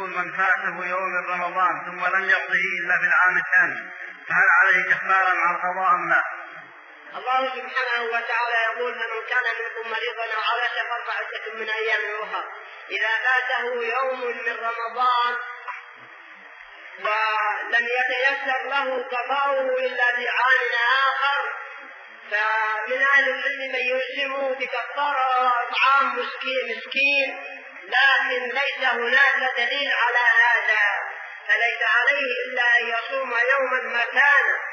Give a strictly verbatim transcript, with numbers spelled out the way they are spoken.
يقول من فاته يوم من رمضان ثم لم يقضه إلا في العام الثاني فهل عليه كفارة مع القضاء أم لا؟ الله سبحانه وتعالى يقول فمن كان منكم مريضا أو على سفر فعدة من أيام أخرى. إذا فاته يوم من رمضان ولم يتيسر له قضاؤه إلا في عام آخر فمن أهل العلم من يلزمه بكفارة إطعام مسكين مسكين، لكن ليس هناك دليل على هذا، فليس عليه إلا أن يصوم يوما مكانه